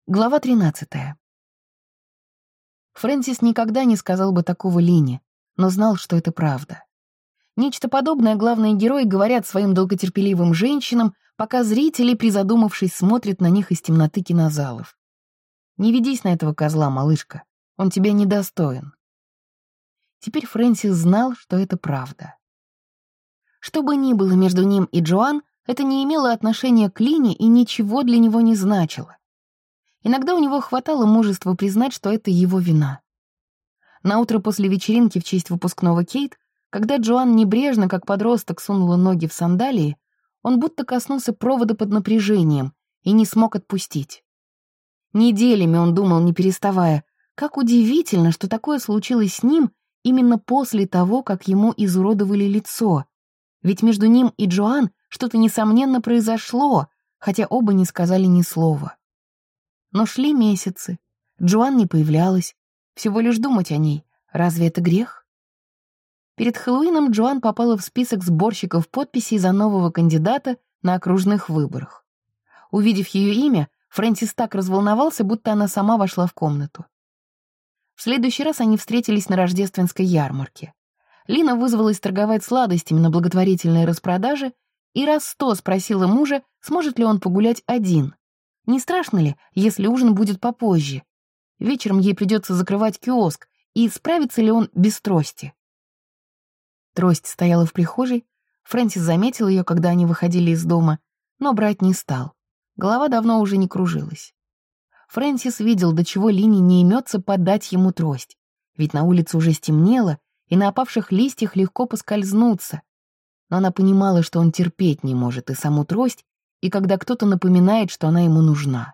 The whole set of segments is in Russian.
Глава 13. Фрэнсис никогда не сказал бы такого Лине, но знал, что это правда. Нечто подобное главные герои говорят своим долготерпеливым женщинам, пока зрители, призадумавшись, смотрят на них из темноты кинозалов. «Не ведись на этого козла, малышка, он тебя недостоин». Теперь Фрэнсис знал, что это правда. Что бы ни было между ним и Джоан, это не имело отношения к Лине и ничего для него не значило. Иногда у него хватало мужества признать, что это его вина. Наутро после вечеринки в честь выпускного Кейт, когда Джоан небрежно, как подросток, сунула ноги в сандалии, он будто коснулся провода под напряжением и не смог отпустить. Неделями он думал, не переставая, как удивительно, что такое случилось с ним именно после того, как ему изуродовали лицо. Ведь между ним и Джоан что-то несомненно произошло, хотя оба не сказали ни слова. Но шли месяцы, Джоан не появлялась, всего лишь думать о ней. Разве это грех? Перед Хэллоуином Джоан попала в список сборщиков подписей за нового кандидата на окружных выборах. Увидев ее имя, Фрэнсис так разволновался, будто она сама вошла в комнату. В следующий раз они встретились на рождественской ярмарке. Лина вызвалась торговать сладостями на благотворительной распродаже и раз 100 спросила мужа, сможет ли он погулять один. Не страшно ли, если ужин будет попозже? Вечером ей придется закрывать киоск, и справится ли он без трости? Трость стояла в прихожей, Фрэнсис заметил ее, когда они выходили из дома, но брать не стал. Голова давно уже не кружилась. Фрэнсис видел, до чего Лине не имется подать ему трость, ведь на улице уже стемнело, и на опавших листьях легко поскользнуться. Но она понимала, что он терпеть не может и саму трость, и когда кто-то напоминает, что она ему нужна.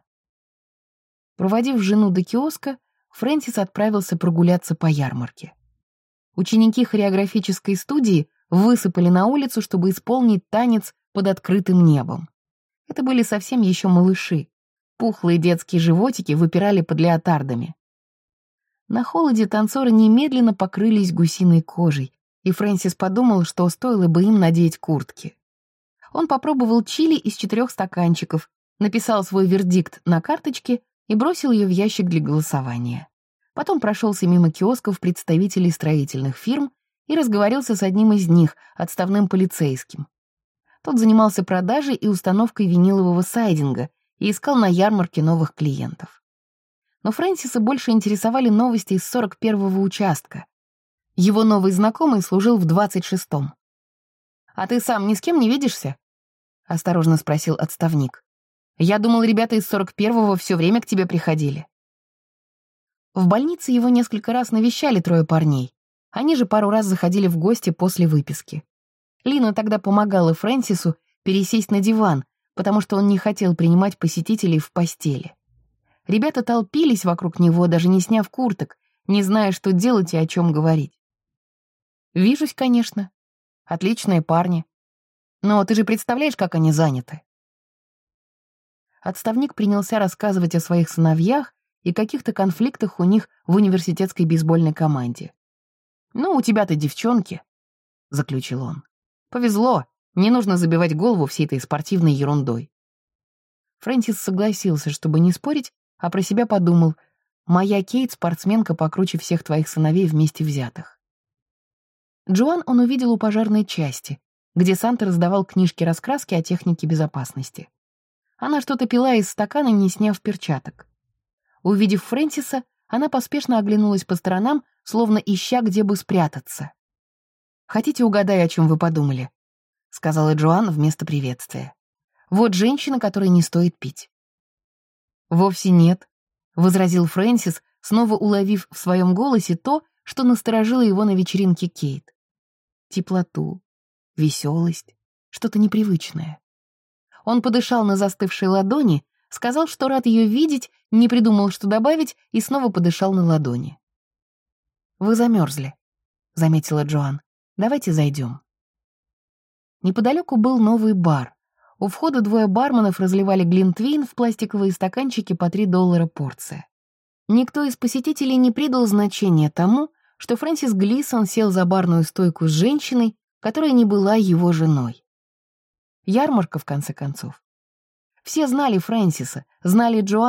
Проводив жену до киоска, Фрэнсис отправился прогуляться по ярмарке. Ученики хореографической студии высыпали на улицу, чтобы исполнить танец под открытым небом. Это были совсем еще малыши. Пухлые детские животики выпирали под леотардами. На холоде танцоры немедленно покрылись гусиной кожей, и Фрэнсис подумал, что стоило бы им надеть куртки. Он попробовал чили из 4 стаканчиков, написал свой вердикт на карточке и бросил ее в ящик для голосования. Потом прошелся мимо киосков представителей строительных фирм и разговорился с одним из них, отставным полицейским. Тот занимался продажей и установкой винилового сайдинга и искал на ярмарке новых клиентов. Но Фрэнсиса больше интересовали новости из 41-го участка. Его новый знакомый служил в 26-м. «А ты сам ни с кем не видишься?» — осторожно спросил отставник. «Я думал, ребята из 41-го все время к тебе приходили». В больнице его несколько раз навещали 3 парней. Они же пару раз заходили в гости после выписки. Лина тогда помогала Фрэнсису пересесть на диван, потому что он не хотел принимать посетителей в постели. Ребята толпились вокруг него, даже не сняв курток, не зная, что делать и о чем говорить. «Вижусь, конечно. Отличные парни. Но ты же представляешь, как они заняты?» Отставник принялся рассказывать о своих сыновьях и каких-то конфликтах у них в университетской бейсбольной команде. «Ну, у тебя-то девчонки», — заключил он. «Повезло, не нужно забивать голову всей этой спортивной ерундой». Фрэнсис согласился, чтобы не спорить, а про себя подумал: «Моя Кейт — спортсменка покруче всех твоих сыновей вместе взятых». Джоан он увидел у пожарной части, где Санта раздавал книжки-раскраски о технике безопасности. Она что-то пила из стакана, не сняв перчаток. Увидев Фрэнсиса, она поспешно оглянулась по сторонам, словно ища, где бы спрятаться. «Хотите, угадаю, о чем вы подумали?» — сказала Джоан вместо приветствия. «Вот женщина, которой не стоит пить». «Вовсе нет», — возразил Фрэнсис, снова уловив в своем голосе то, что насторожило его на вечеринке Кейт. Теплоту, веселость, что-то непривычное. Он подышал на застывшей ладони, сказал, что рад ее видеть, не придумал, что добавить, и снова подышал на ладони. «Вы замерзли», — заметила Джоан. «Давайте зайдем». Неподалеку был новый бар. У входа 2 барменов разливали глинтвейн в пластиковые стаканчики по $3 порция. Никто из посетителей не придал значения тому, что Фрэнсис Глисон сел за барную стойку с женщиной, которая не была его женой. Ярмарка, в конце концов. Все знали Фрэнсиса, знали Джоан,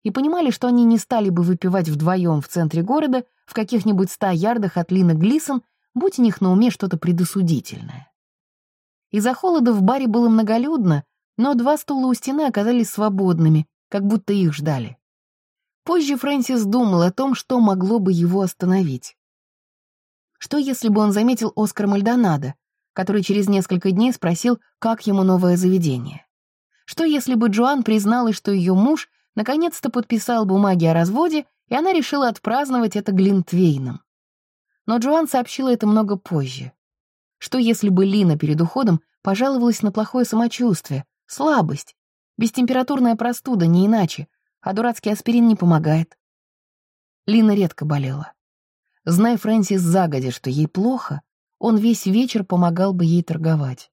и понимали, что они не стали бы выпивать вдвоем в центре города в каких-нибудь 100 ярдах от Лины Глисон, будь у них на уме что-то предосудительное. Из-за холода в баре было многолюдно, но 2 стула у стены оказались свободными, как будто их ждали. Позже Фрэнсис думал о том, что могло бы его остановить. Что, если бы он заметил Оскара Мальдонадо, который через несколько дней спросил, как ему новое заведение? Что, если бы Джоан призналась, что ее муж наконец-то подписал бумаги о разводе, и она решила отпраздновать это глинтвейном? Но Джоан сообщила это много позже. Что, если бы Лина перед уходом пожаловалась на плохое самочувствие, слабость, бестемпературная простуда, не иначе, а дурацкий аспирин не помогает? Лина редко болела. Зная Фрэнсис загодя, что ей плохо, он весь вечер помогал бы ей торговать.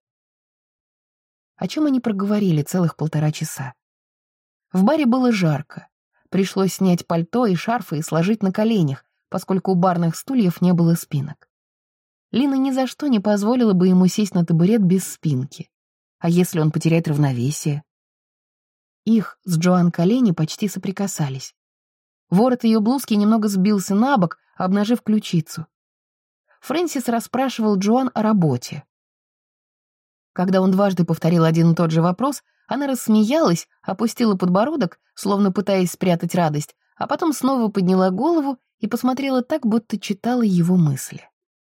О чем они проговорили целых 1,5 часа? В баре было жарко. Пришлось снять пальто и шарфы и сложить на коленях, поскольку у барных стульев не было спинок. Лина ни за что не позволила бы ему сесть на табурет без спинки. А если он потеряет равновесие? Их с Джоан колени почти соприкасались. Ворот ее блузки немного сбился на бок, обнажив ключицу. Фрэнсис расспрашивал Джоан о работе. Когда он дважды повторил один и тот же вопрос, она рассмеялась, опустила подбородок, словно пытаясь спрятать радость, а потом снова подняла голову и посмотрела так, будто читала его мысли.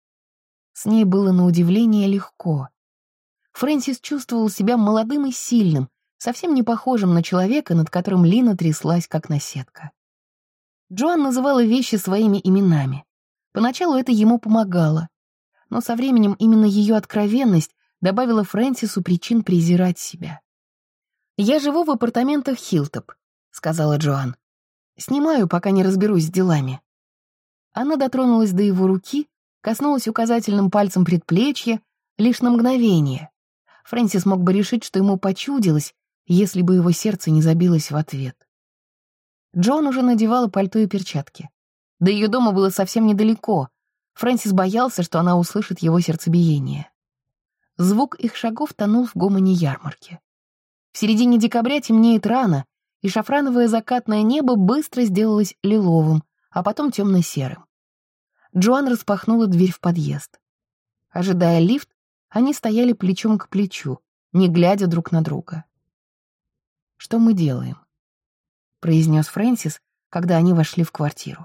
С ней было на удивление легко. Фрэнсис чувствовал себя молодым и сильным, совсем не похожим на человека, над которым Лина тряслась, как наседка. Джоан называла вещи своими именами. Поначалу это ему помогало, но со временем именно ее откровенность добавила Фрэнсису причин презирать себя. «Я живу в апартаментах Хиллтоп», — сказала Джоан. «Снимаю, пока не разберусь с делами». Она дотронулась до его руки, коснулась указательным пальцем предплечья лишь на мгновение. Фрэнсис мог бы решить, что ему почудилось, если бы его сердце не забилось в ответ. Джоан уже надевала пальто и перчатки. До ее дома было совсем недалеко. Фрэнсис боялся, что она услышит его сердцебиение. Звук их шагов тонул в гомоне ярмарки. В середине декабря темнеет рано, и шафрановое закатное небо быстро сделалось лиловым, а потом темно-серым. Джоан распахнула дверь в подъезд. Ожидая лифт, они стояли плечом к плечу, не глядя друг на друга. «Что мы делаем?» — произнес Фрэнсис, когда они вошли в квартиру.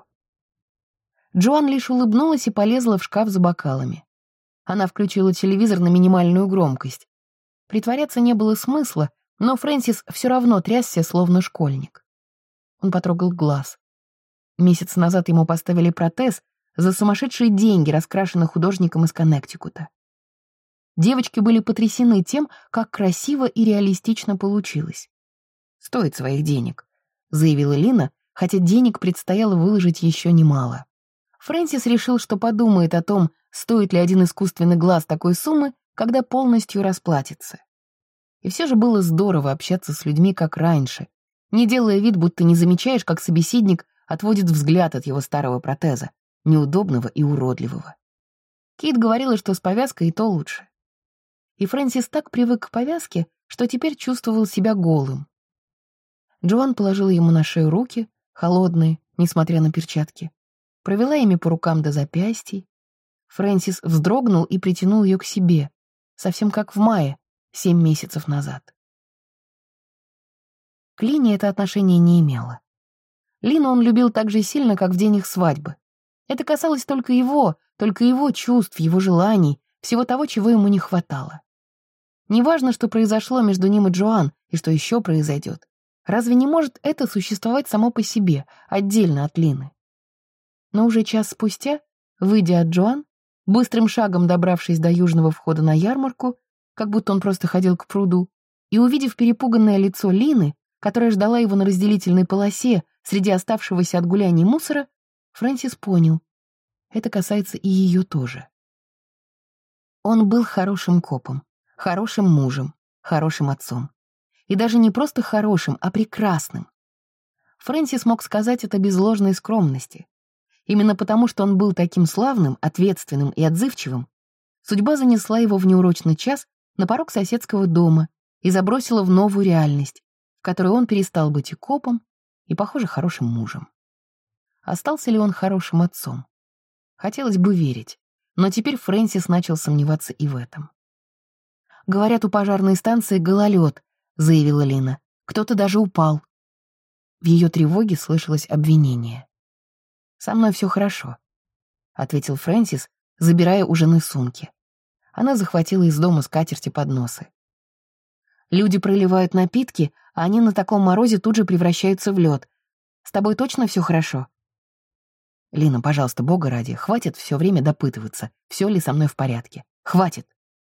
Джоан лишь улыбнулась и полезла в шкаф за бокалами. Она включила телевизор на минимальную громкость. Притворяться не было смысла, но Фрэнсис все равно трясся, словно школьник. Он потрогал глаз. Месяц назад ему поставили протез за сумасшедшие деньги, раскрашенные художником из Коннектикута. Девочки были потрясены тем, как красиво и реалистично получилось. «Стоит своих денег», — заявила Лина, хотя денег предстояло выложить еще немало. Фрэнсис решил, что подумает о том, стоит ли один искусственный глаз такой суммы, когда полностью расплатится. И все же было здорово общаться с людьми, как раньше, не делая вид, будто не замечаешь, как собеседник отводит взгляд от его старого протеза, неудобного и уродливого. Кейт говорила, что с повязкой и то лучше. И Фрэнсис так привык к повязке, что теперь чувствовал себя голым. Джоан положила ему на шею руки, холодные, несмотря на перчатки, провела ими по рукам до запястий. Фрэнсис вздрогнул и притянул ее к себе, совсем как в мае, 7 месяцев назад. К Лине это отношение не имело. Лину он любил так же сильно, как в день их свадьбы. Это касалось только его чувств, его желаний, всего того, чего ему не хватало. Неважно, что произошло между ним и Джоан, и что еще произойдет. Разве не может это существовать само по себе, отдельно от Лины? Но уже час спустя, выйдя от Джоан, быстрым шагом добравшись до южного входа на ярмарку, как будто он просто ходил к пруду, и увидев перепуганное лицо Лины, которая ждала его на разделительной полосе среди оставшегося от гуляний мусора, Фрэнсис понял, это касается и ее тоже. Он был хорошим копом, хорошим мужем, хорошим отцом. И даже не просто хорошим, а прекрасным. Фрэнсис мог сказать это без ложной скромности. Именно потому, что он был таким славным, ответственным и отзывчивым, судьба занесла его в неурочный час на порог соседского дома и забросила в новую реальность, в которой он перестал быть и копом, и, похоже, хорошим мужем. Остался ли он хорошим отцом? Хотелось бы верить, но теперь Фрэнсис начал сомневаться и в этом. «Говорят, у пожарной станции гололед», — заявила Лина. «Кто-то даже упал». В ее тревоге слышалось обвинение. «Со мной все хорошо», — ответил Фрэнсис, забирая у жены сумки. Она захватила из дома скатерти подносы. «Люди проливают напитки, а они на таком морозе тут же превращаются в лед. С тобой точно все хорошо?» «Лина, пожалуйста, бога ради, хватит все время допытываться, все ли со мной в порядке. Хватит!»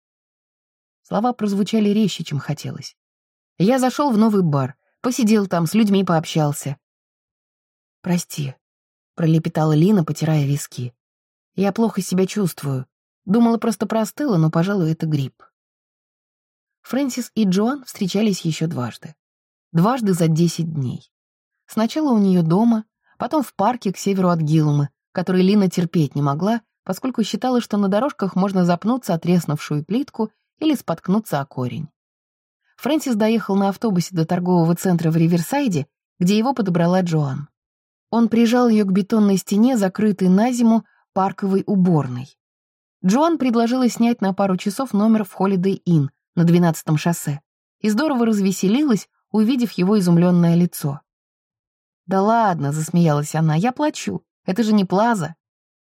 Слова прозвучали резче, чем хотелось. Я зашел в новый бар, посидел там, с людьми пообщался. «Прости», — пролепетала Лина, потирая виски. «Я плохо себя чувствую. Думала, просто простыла, но, пожалуй, это грипп». Фрэнсис и Джоан встречались еще дважды. Дважды за 10 дней. Сначала у нее дома, потом в парке к северу от Гиллума, который Лина терпеть не могла, поскольку считала, что на дорожках можно запнуться о треснувшую плитку или споткнуться о корень. Фрэнсис доехал на автобусе до торгового центра в Риверсайде, где его подобрала Джоан. Он прижал ее к бетонной стене, закрытой на зиму парковой уборной. Джоан предложила снять на пару часов номер в Holiday Inn на 12-м шоссе и здорово развеселилась, увидев его изумленное лицо. «Да ладно», — засмеялась она, — «я плачу. Это же не Плаза».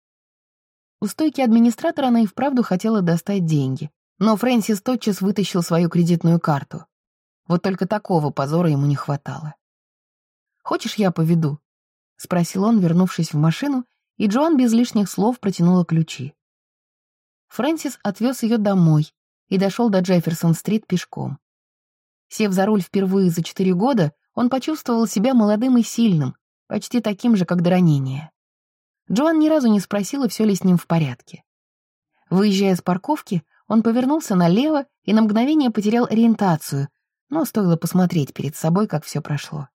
У стойки администратора она и вправду хотела достать деньги, но Фрэнсис тотчас вытащил свою кредитную карту. Вот только такого позора ему не хватало. «Хочешь, я поведу?» — спросил он, вернувшись в машину, и Джоан без лишних слов протянула ключи. Фрэнсис отвез ее домой и дошел до Джефферсон-стрит пешком. Сев за руль впервые за 4 года, он почувствовал себя молодым и сильным, почти таким же, как до ранения. Джоан ни разу не спросила, все ли с ним в порядке. Выезжая с парковки, он повернулся налево и на мгновение потерял ориентацию, но стоило посмотреть перед собой, как все прошло.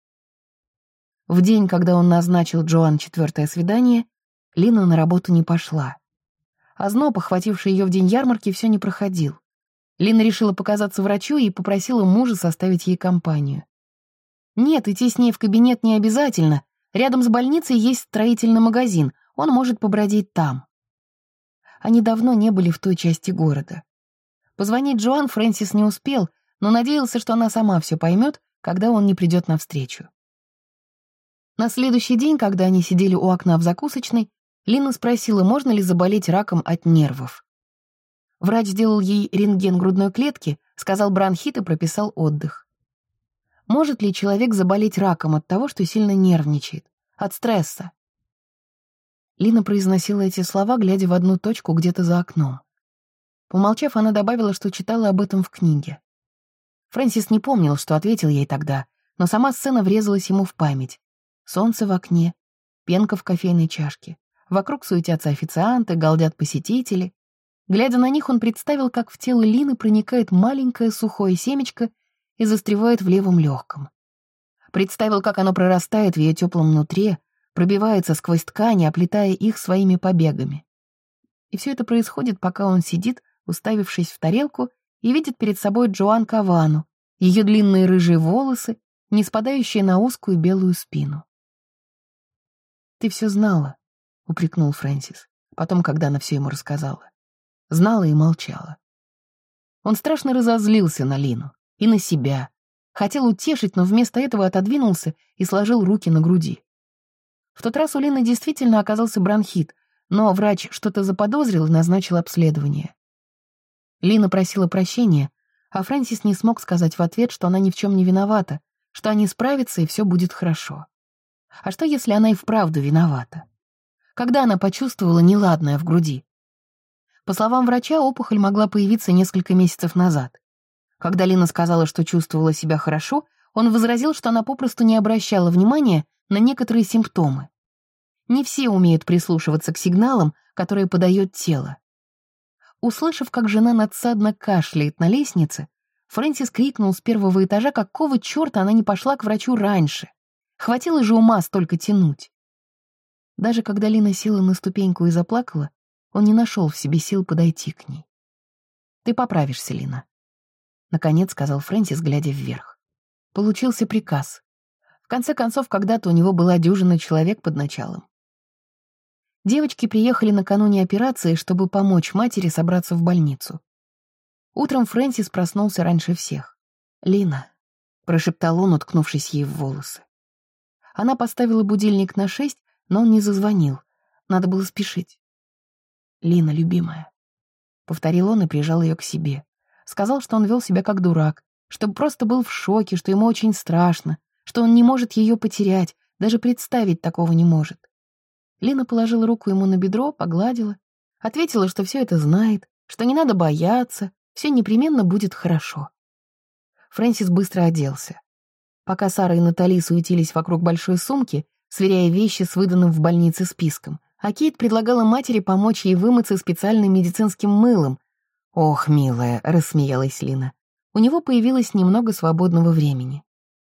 В день, когда он назначил Джоан 4-е свидание, Лина на работу не пошла. Озноб, охвативший ее в день ярмарки, все не проходил. Лина решила показаться врачу и попросила мужа составить ей компанию. Нет, идти с ней в кабинет не обязательно. Рядом с больницей есть строительный магазин, он может побродить там. Они давно не были в той части города. Позвонить Джоан Фрэнсис не успел, но надеялся, что она сама все поймет, когда он не придет навстречу. На следующий день, когда они сидели у окна в закусочной, Лина спросила, можно ли заболеть раком от нервов. Врач сделал ей рентген грудной клетки, сказал бронхит и прописал отдых. Может ли человек заболеть раком от того, что сильно нервничает, от стресса? Лина произносила эти слова, глядя в одну точку где-то за окном. Помолчав, она добавила, что читала об этом в книге. Фрэнсис не помнил, что ответил ей тогда, но сама сцена врезалась ему в память. Солнце в окне, пенка в кофейной чашке. Вокруг суетятся официанты, галдят посетители. Глядя на них, он представил, как в тело Лины проникает маленькое сухое семечко и застревает в левом легком. Представил, как оно прорастает в ее теплом нутре, пробивается сквозь ткани, оплетая их своими побегами. И все это происходит, пока он сидит, уставившись в тарелку, и видит перед собой Джоан Кавану, ее длинные рыжие волосы, не спадающие на узкую белую спину. «Ты все знала», — упрекнул Фрэнсис, потом, когда она все ему рассказала. Знала и молчала. Он страшно разозлился на Лину и на себя. Хотел утешить, но вместо этого отодвинулся и сложил руки на груди. В тот раз у Лины действительно оказался бронхит, но врач что-то заподозрил и назначил обследование. Лина просила прощения, а Фрэнсис не смог сказать в ответ, что она ни в чем не виновата, что они справятся и все будет хорошо. А что, если она и вправду виновата? Когда она почувствовала неладное в груди? По словам врача, опухоль могла появиться несколько месяцев назад. Когда Лина сказала, что чувствовала себя хорошо, он возразил, что она попросту не обращала внимания на некоторые симптомы. Не все умеют прислушиваться к сигналам, которые подает тело. Услышав, как жена надсадно кашляет на лестнице, Фрэнсис крикнул с первого этажа, какого черта она не пошла к врачу раньше. Хватило же ума столько тянуть. Даже когда Лина села на ступеньку и заплакала, он не нашел в себе сил подойти к ней. «Ты поправишься, Лина», — наконец сказал Фрэнсис, глядя вверх. Получился приказ. В конце концов, когда-то у него была дюжина человек под началом. Девочки приехали накануне операции, чтобы помочь матери собраться в больницу. Утром Фрэнсис проснулся раньше всех. «Лина», — прошептал он, уткнувшись ей в волосы. Она поставила будильник на 6, но он не зазвонил. Надо было спешить. «Лина, любимая», — повторил он и прижал ее к себе. Сказал, что он вел себя как дурак, что просто был в шоке, что ему очень страшно, что он не может ее потерять, даже представить такого не может. Лина положила руку ему на бедро, погладила, ответила, что все это знает, что не надо бояться, все непременно будет хорошо. Фрэнсис быстро оделся. Пока Сара и Натали суетились вокруг большой сумки, сверяя вещи с выданным в больнице списком, а Кейт предлагала матери помочь ей вымыться специальным медицинским мылом. «Ох, милая», — рассмеялась Лина, — «у него появилось немного свободного времени».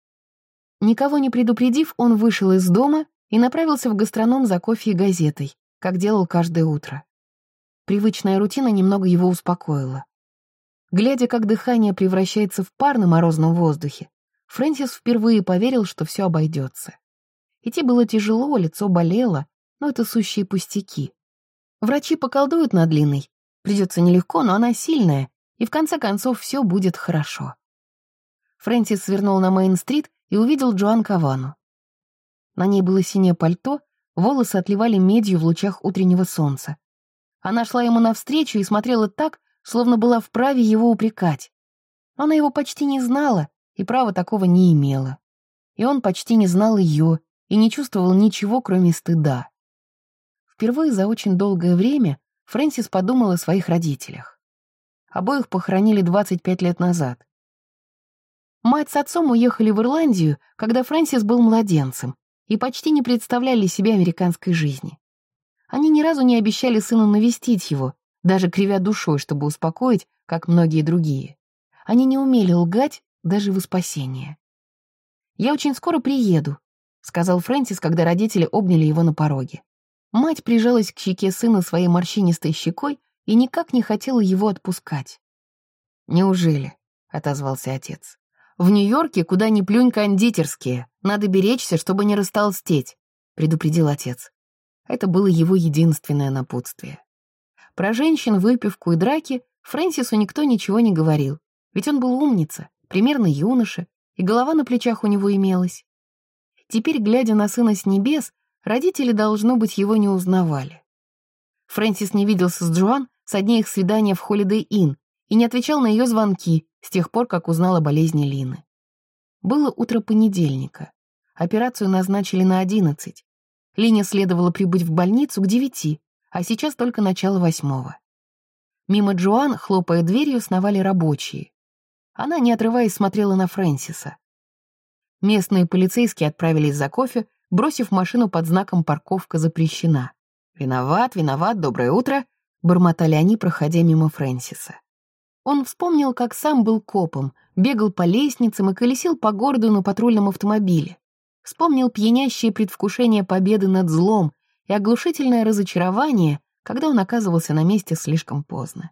Никого не предупредив, он вышел из дома и направился в гастроном за кофе и газетой, как делал каждое утро. Привычная рутина немного его успокоила. Глядя, как дыхание превращается в пар на морозном воздухе, Фрэнсис впервые поверил, что все обойдется. Идти было тяжело, лицо болело, но это сущие пустяки. Врачи поколдуют над Линой. Придется нелегко, но она сильная, и в конце концов все будет хорошо. Фрэнсис свернул на Мейн-стрит и увидел Джоан Кавану. На ней было синее пальто, волосы отливали медью в лучах утреннего солнца. Она шла ему навстречу и смотрела так, словно была вправе его упрекать. Она его почти не знала и права такого не имела. И он почти не знал ее и не чувствовал ничего, кроме стыда. Впервые за очень долгое время Фрэнсис подумал о своих родителях. Обоих похоронили 25 лет назад. Мать с отцом уехали в Ирландию, когда Фрэнсис был младенцем, и почти не представляли себе американской жизни. Они ни разу не обещали сыну навестить его, даже кривя душой, чтобы успокоить, как многие другие. Они не умели лгать даже во спасение. «Я очень скоро приеду», — сказал Фрэнсис, когда родители обняли его на пороге. Мать прижалась к щеке сына своей морщинистой щекой и никак не хотела его отпускать. «Неужели?» — отозвался отец. «В Нью-Йорке куда ни плюнь кондитерские. Надо беречься, чтобы не растолстеть», — предупредил отец. Это было его единственное напутствие. Про женщин, выпивку и драки Фрэнсису никто ничего не говорил, ведь он был умница, примерно юноша, и голова на плечах у него имелась. Теперь, глядя на сына с небес, родители, должно быть, его не узнавали. Фрэнсис не виделся с Джоан со дня их свидания в Holiday Inn и не отвечал на ее звонки с тех пор, как узнал о болезни Лины. Было утро понедельника. Операцию назначили на 11. Лине следовало прибыть в больницу к 9, а сейчас только начало 8. Мимо Джоан, хлопая дверью, сновали рабочие. Она, не отрываясь, смотрела на Фрэнсиса. Местные полицейские отправились за кофе, бросив машину под знаком «Парковка запрещена». «Виноват, виноват, доброе утро», — бормотали они, проходя мимо Фрэнсиса. Он вспомнил, как сам был копом, бегал по лестницам и колесил по городу на патрульном автомобиле. Вспомнил пьянящее предвкушение победы над злом и оглушительное разочарование, когда он оказывался на месте слишком поздно.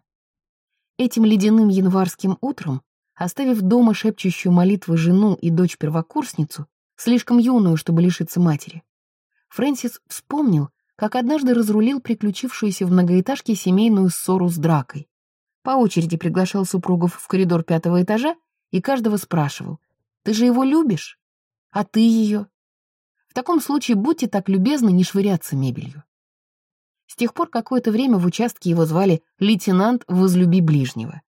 Этим ледяным январским утром, оставив дома шепчущую молитвы жену и дочь-первокурсницу, слишком юную, чтобы лишиться матери, Фрэнсис вспомнил, как однажды разрулил приключившуюся в многоэтажке семейную ссору с дракой. По очереди приглашал супругов в коридор 5-го этажа и каждого спрашивал: «Ты же его любишь? А ты ее?» В таком случае будьте так любезны не швыряться мебелью. С тех пор какое-то время в участке его звали лейтенант «Возлюби ближнего».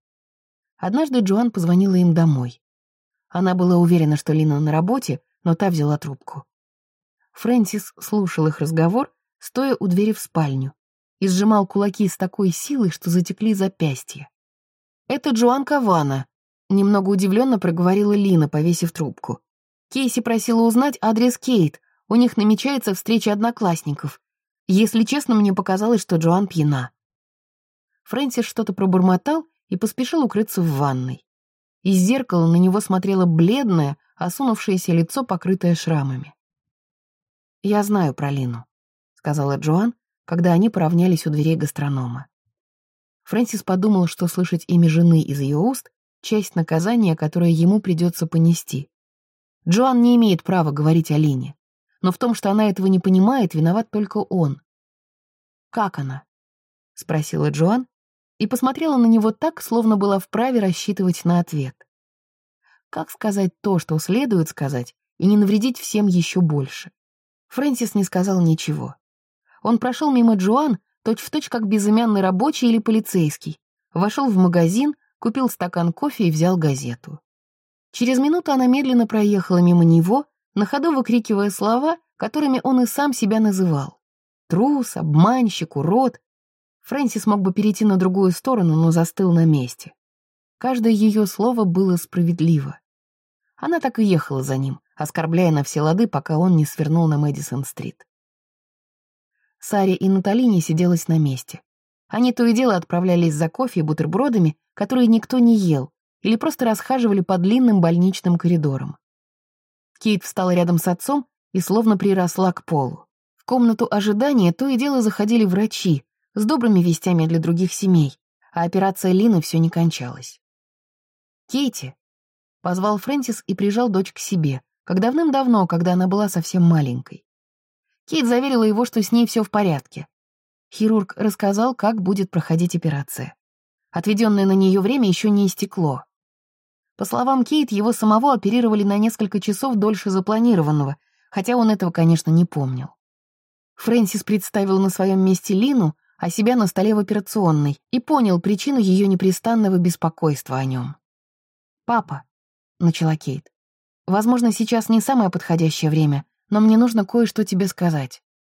Однажды Джоан позвонила им домой. Она была уверена, что Лина на работе, но та взяла трубку. Фрэнсис слушал их разговор, стоя у двери в спальню, и сжимал кулаки с такой силой, что затекли запястья. «Это Джоан Кавана», — немного удивленно проговорила Лина, повесив трубку. «Кейси просила узнать адрес Кейт, у них намечается встреча одноклассников. Если честно, мне показалось, что Джоан пьяна». Фрэнсис что-то пробормотал и поспешил укрыться в ванной. Из зеркала на него смотрело бледное, осунувшееся лицо, покрытое шрамами. «Я знаю про Лину», — сказала Джоан, когда они поравнялись у дверей гастронома. Фрэнсис подумал, что слышать имя жены из ее уст — часть наказания, которое ему придется понести. Джоан не имеет права говорить о Лине. Но в том, что она этого не понимает, виноват только он. «Как она?» — спросила Джоан и посмотрела на него так, словно была вправе рассчитывать на ответ. Как сказать то, что следует сказать, и не навредить всем еще больше? Фрэнсис не сказал ничего. Он прошел мимо Джоан, точь-в-точь как безымянный рабочий или полицейский, вошел в магазин, купил стакан кофе и взял газету. Через минуту она медленно проехала мимо него, на ходу выкрикивая слова, которыми он и сам себя называл. Трус, обманщик, урод. Фрэнсис мог бы перейти на другую сторону, но застыл на месте. Каждое ее слово было справедливо. Она так и ехала за ним, оскорбляя на все лады, пока он не свернул на Мэдисон-стрит. Саре и Натали не сиделось на месте. Они то и дело отправлялись за кофе и бутербродами, которые никто не ел, или просто расхаживали по длинным больничным коридорам. Кейт встала рядом с отцом и словно приросла к полу. В комнату ожидания то и дело заходили врачи с добрыми вестями для других семей, а операция Лины все не кончалась. «Кейти», — позвал Фрэнсис и прижал дочь к себе, как давным-давно, когда она была совсем маленькой. Кейт заверила его, что с ней все в порядке. Хирург рассказал, как будет проходить операция. Отведенное на нее время еще не истекло. По словам Кейт, его самого оперировали на несколько часов дольше запланированного, хотя он этого, конечно, не помнил. Фрэнсис представил на своем месте Лину, а себя на столе в операционной, и понял причину ее непрестанного беспокойства о нем. «Папа», — начала Кейт, — «возможно, сейчас не самое подходящее время, но мне нужно кое-что тебе сказать».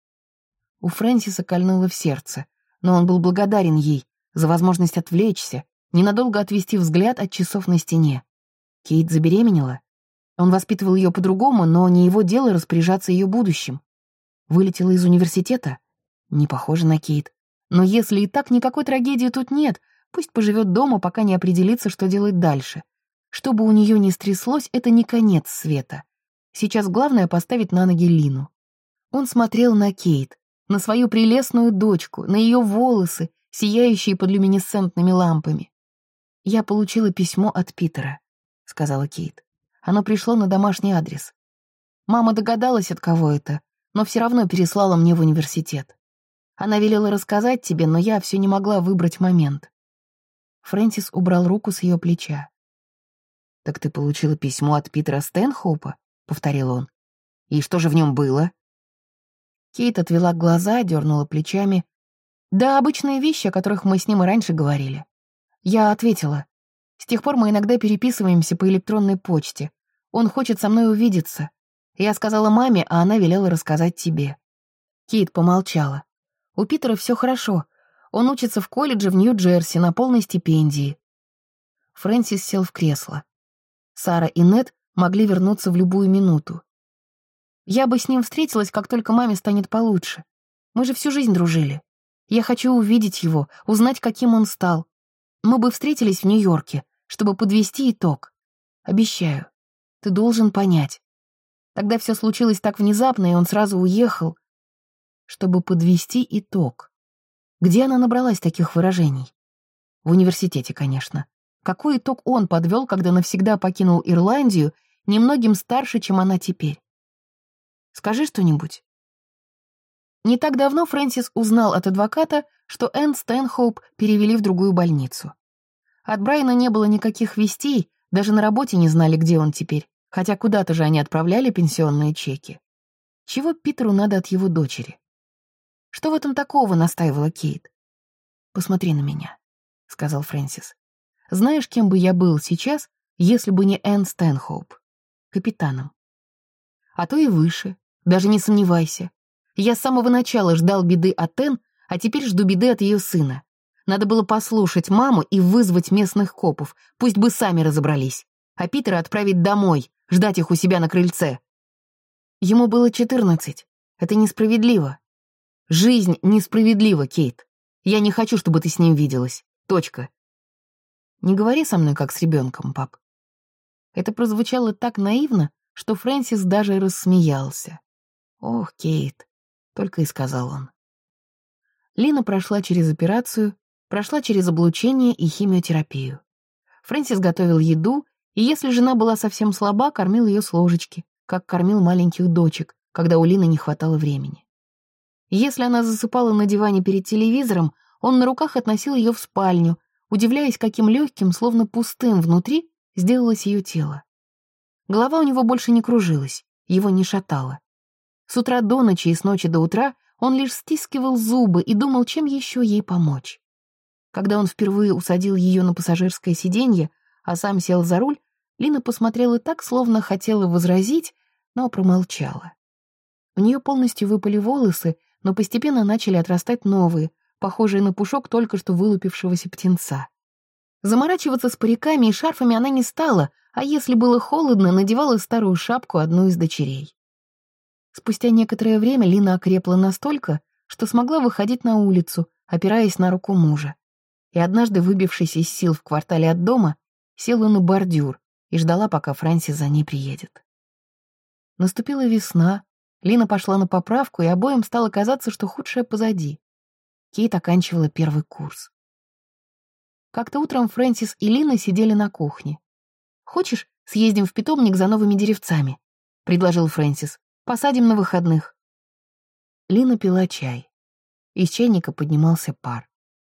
У Фрэнсиса кольнуло в сердце, но он был благодарен ей за возможность отвлечься, ненадолго отвести взгляд от часов на стене. Кейт забеременела. Он воспитывал ее по-другому, но не его дело распоряжаться ее будущим. Вылетела из университета? Не похоже на Кейт. Но если и так, никакой трагедии тут нет, пусть поживет дома, пока не определится, что делать дальше. Что бы у нее ни стряслось, это не конец света. Сейчас главное поставить на ноги Лину. Он смотрел на Кейт, на свою прелестную дочку, на ее волосы, сияющие под люминесцентными лампами. «Я получила письмо от Питера», — сказала Кейт. «Оно пришло на домашний адрес. Мама догадалась, от кого это, но все равно переслала мне в университет. Она велела рассказать тебе, но я все не могла выбрать момент». Фрэнсис убрал руку с ее плеча. «Так ты получила письмо от Питера Стэнхоупа?» — повторил он. «И что же в нем было?» Кейт отвела глаза, дернула плечами. «Да, обычные вещи, о которых мы с ним и раньше говорили». Я ответила. «С тех пор мы иногда переписываемся по электронной почте. Он хочет со мной увидеться. Я сказала маме, а она велела рассказать тебе». Кейт помолчала. «У Питера все хорошо. Он учится в колледже в Нью-Джерси на полной стипендии». Фрэнсис сел в кресло. Сара и Нед могли вернуться в любую минуту. «Я бы с ним встретилась, как только маме станет получше. Мы же всю жизнь дружили. Я хочу увидеть его, узнать, каким он стал. Мы бы встретились в Нью-Йорке, чтобы подвести итог. Обещаю. Ты должен понять. Тогда все случилось так внезапно, и он сразу уехал, чтобы подвести итог. Где она набралась таких выражений? В университете, конечно. Какой итог он подвел, когда навсегда покинул Ирландию, немногим старше, чем она теперь? Скажи что-нибудь». Не так давно Фрэнсис узнал от адвоката, что Энн Стэнхоуп перевели в другую больницу. От Брайана не было никаких вестей, даже на работе не знали, где он теперь, хотя куда-то же они отправляли пенсионные чеки. Чего Питеру надо от его дочери? «Что в этом такого?» — настаивала Кейт. «Посмотри на меня», — сказал Фрэнсис. «Знаешь, кем бы я был сейчас, если бы не Энн Стэнхоуп? Капитаном. А то и выше, даже не сомневайся. Я с самого начала ждал беды от Энн, а теперь жду беды от ее сына. Надо было послушать маму и вызвать местных копов, пусть бы сами разобрались. А Питера отправить домой, ждать их у себя на крыльце. Ему было 14. Это несправедливо. Жизнь несправедлива, Кейт. Я не хочу, чтобы ты с ним виделась. Точка. Не говори со мной, как с ребенком, пап». Это прозвучало так наивно, что Фрэнсис даже рассмеялся. «Ох, Кейт», — только и сказал он. Лина прошла через операцию, прошла через облучение и химиотерапию. Фрэнсис готовил еду, И если жена была совсем слаба, кормил ее с ложечки, как кормил маленьких дочек, когда у Лины не хватало времени. И если она засыпала на диване перед телевизором, он на руках относил ее в спальню, удивляясь, каким легким, словно пустым внутри, сделалось ее тело. Голова у него больше не кружилась, его не шатало. С утра до ночи и с ночи до утра он лишь стискивал зубы и думал, чем еще ей помочь. Когда он впервые усадил ее на пассажирское сиденье, а сам сел за руль, Лина посмотрела так, словно хотела возразить, но промолчала. У нее полностью выпали волосы, но постепенно начали отрастать новые, похожие на пушок только что вылупившегося птенца. Заморачиваться с париками и шарфами она не стала, а если было холодно, надевала старую шапку одну из дочерей. Спустя некоторое время Лина окрепла настолько, что смогла выходить на улицу, опираясь на руку мужа. И однажды, выбившись из сил в квартале от дома, села на бордюр и ждала, пока Фрэнсис за ней приедет. Наступила весна, Лина пошла на поправку, и обоим стало казаться, что худшее позади. Кейт оканчивала первый курс. Как-то утром Фрэнсис и Лина сидели на кухне. «Хочешь, съездим в питомник за новыми деревцами?» — предложил Фрэнсис. «Посадим на выходных». Лина пила чай. Из чайника поднимался пар.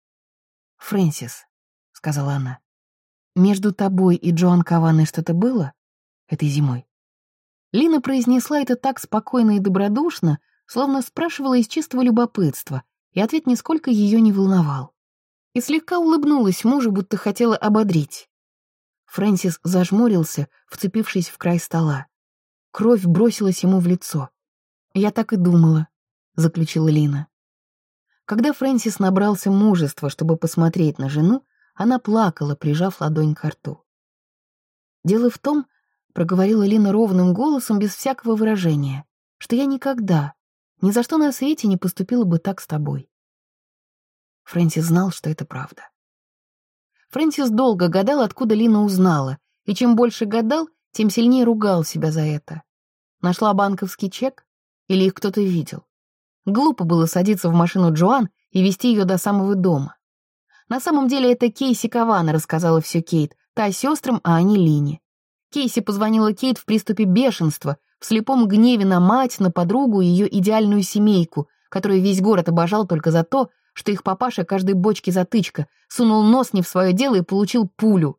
«Фрэнсис», — сказала она, — «между тобой и Джоан Каваной что-то было этой зимой?» Лина произнесла это так спокойно и добродушно, словно спрашивала из чистого любопытства, и ответ нисколько ее не волновал. И слегка улыбнулась мужу, будто хотела ободрить. Фрэнсис зажмурился, вцепившись в край стола. Кровь бросилась ему в лицо. «Я так и думала», — заключила Лина. Когда Фрэнсис набрался мужества, чтобы посмотреть на жену, она плакала, прижав ладонь к рту. «Дело в том, — проговорила Лина ровным голосом, без всякого выражения, — что я никогда, ни за что на свете не поступила бы так с тобой». Фрэнсис знал, что это правда. Фрэнсис долго гадал, откуда Лина узнала, и чем больше гадал, тем сильнее ругал себя за это. Нашла банковский чек? Или их кто-то видел? Глупо было садиться в машину Джоан и везти ее до самого дома. На самом деле это Кейси Кавана рассказала все Кейт, та сестрам, а они Лине. Кейси позвонила Кейт в приступе бешенства, в слепом гневе на мать, на подругу и ее идеальную семейку, которую весь город обожал только за то, что их папаша каждой бочке затычка, сунул нос не в свое дело и получил пулю.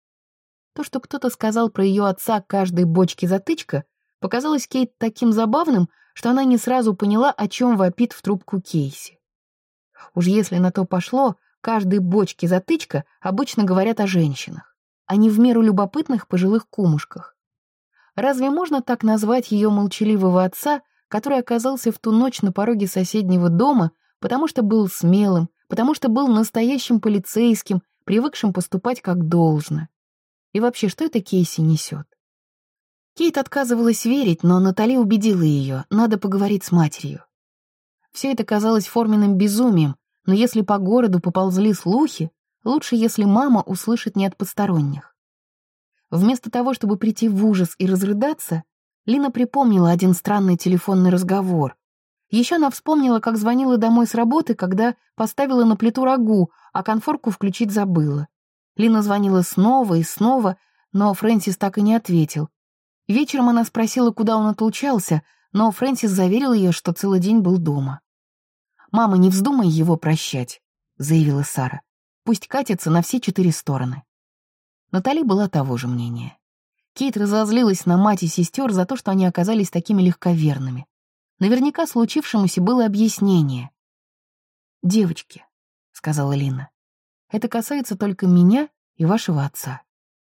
То, что кто-то сказал про ее отца каждой бочке затычка, показалось Кейт таким забавным, что она не сразу поняла, о чем вопит в трубку Кейси. Уж если на то пошло, каждой бочке затычка обычно говорят о женщинах, а не в меру любопытных пожилых кумушках. Разве можно так назвать ее молчаливого отца, который оказался в ту ночь на пороге соседнего дома, потому что был смелым, потому что был настоящим полицейским, привыкшим поступать как должно? И вообще, что это Кейси несет? Кейт отказывалась верить, но Натали убедила ее, надо поговорить с матерью. Все это казалось форменным безумием, но если по городу поползли слухи, лучше, если мама услышит не от посторонних. Вместо того, чтобы прийти в ужас и разрыдаться, Лина припомнила один странный телефонный разговор. Еще она вспомнила, как звонила домой с работы, когда поставила на плиту рагу, а конфорку включить забыла. Лина звонила снова и снова, но Фрэнсис так и не ответил. Вечером она спросила, куда он отлучался, но Фрэнсис заверил ее, что целый день был дома. «Мама, не вздумай его прощать», — заявила Сара. «Пусть катится на все 4 стороны». Натали была того же мнения. Кейт разозлилась на мать и сестер за то, что они оказались такими легковерными. Наверняка случившемуся было объяснение. «Девочки», — сказала Лина, — «это касается только меня и вашего отца».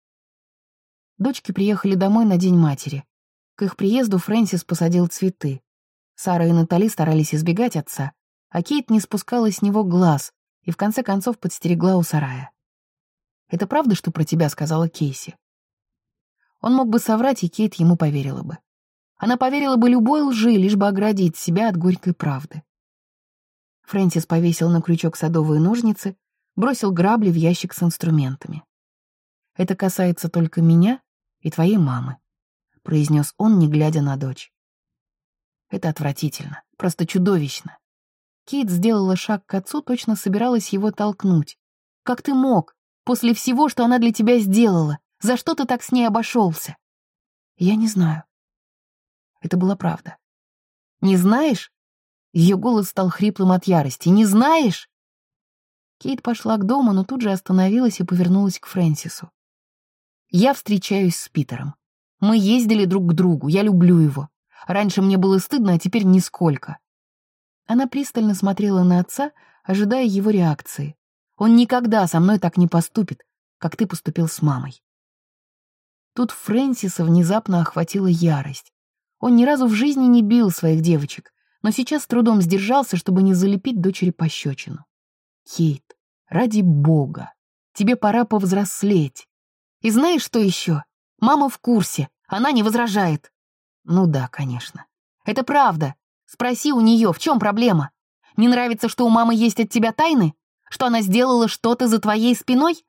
Дочки приехали домой на День матери. К их приезду Фрэнсис посадил цветы. Сара и Натали старались избегать отца, а Кейт не спускала с него глаз и в конце концов подстерегла у сарая. «Это правда, что про тебя сказала Кейси?» Он мог бы соврать, и Кейт ему поверила бы. Она поверила бы любой лжи, лишь бы оградить себя от горькой правды. Фрэнсис повесил на крючок садовые ножницы, бросил грабли в ящик с инструментами. «Это касается только меня и твоей мамы», — произнес он, не глядя на дочь. «Это отвратительно, просто чудовищно». Кейт сделала шаг к отцу, точно собиралась его толкнуть. «Как ты мог? После всего, что она для тебя сделала, За что ты так с ней обошелся?» «Я не знаю». Это была правда. «Не знаешь?» Ее голос стал хриплым от ярости. «Не знаешь?» Кейт пошла к дому, но тут же остановилась и повернулась к Фрэнсису. «Я встречаюсь с Питером. Мы ездили друг к другу, я люблю его. Раньше мне было стыдно, а теперь нисколько». Она пристально смотрела на отца, ожидая его реакции. «Он никогда со мной так не поступит, как ты поступил с мамой». Тут Фрэнсиса внезапно охватила ярость. Он ни разу в жизни не бил своих девочек, но сейчас с трудом сдержался, чтобы не залепить дочери пощечину. «Кейт, ради бога, тебе пора повзрослеть. И знаешь, что еще? Мама в курсе, она не возражает». «Ну да, конечно. Это правда. Спроси у нее, в чем проблема? Не нравится, что у мамы есть от тебя тайны? Что она сделала что-то за твоей спиной?»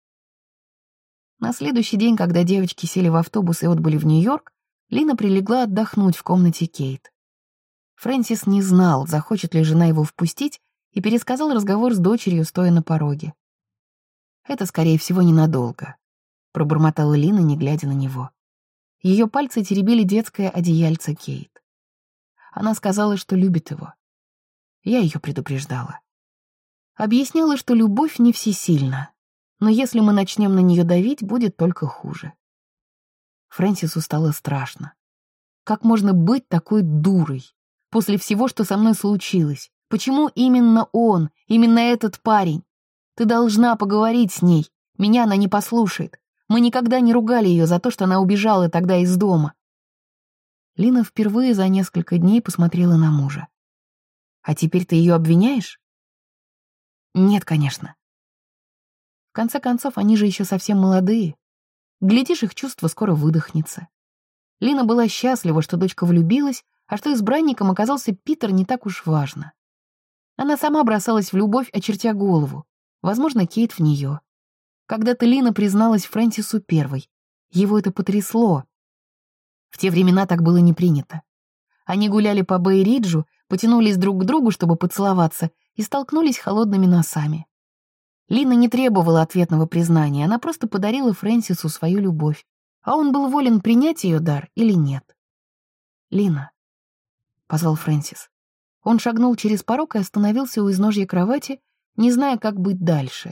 На следующий день, когда девочки сели в автобус и отбыли в Нью-Йорк, Лина прилегла отдохнуть в комнате Кейт. Фрэнсис не знал, захочет ли жена его впустить, и пересказал разговор с дочерью, стоя на пороге. «Это, скорее всего, ненадолго», — пробормотала Лина, не глядя на него. Ее пальцы теребили детское одеяльце Кейт. Она сказала, что любит его. Я ее предупреждала. Объясняла, что любовь не всесильна, но если мы начнем на нее давить, будет только хуже. Фрэнсису стало страшно. Как можно быть такой дурой? После всего, что со мной случилось. Почему именно он, именно этот парень? Ты должна поговорить с ней. Меня она не послушает. Мы никогда не ругали ее за то, что она убежала тогда из дома. Лина впервые за несколько дней посмотрела на мужа. «А теперь ты ее обвиняешь?» «Нет, конечно». В конце концов, они же еще совсем молодые. Глядишь, их чувство скоро выдохнется. Лина была счастлива, что дочка влюбилась, а что избранником оказался Питер, не так уж важно. Она сама бросалась в любовь, очертя голову. Возможно, Кейт в нее. Когда-то Лина призналась Фрэнсису первой. Его это потрясло. В те времена так было не принято. Они гуляли по Бэй-Риджу, потянулись друг к другу, чтобы поцеловаться, и столкнулись холодными носами. Лина не требовала ответного признания, она просто подарила Фрэнсису свою любовь, а он был волен принять ее дар или нет. «Лина», — позвал Фрэнсис. Он шагнул через порог и остановился у изножья кровати, не зная, как быть дальше.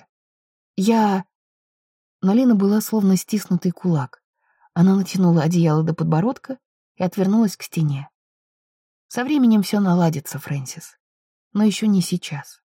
Но Лина была словно стиснутый кулак. Она натянула одеяло до подбородка и отвернулась к стене. «Со временем все наладится, Фрэнсис, но еще не сейчас».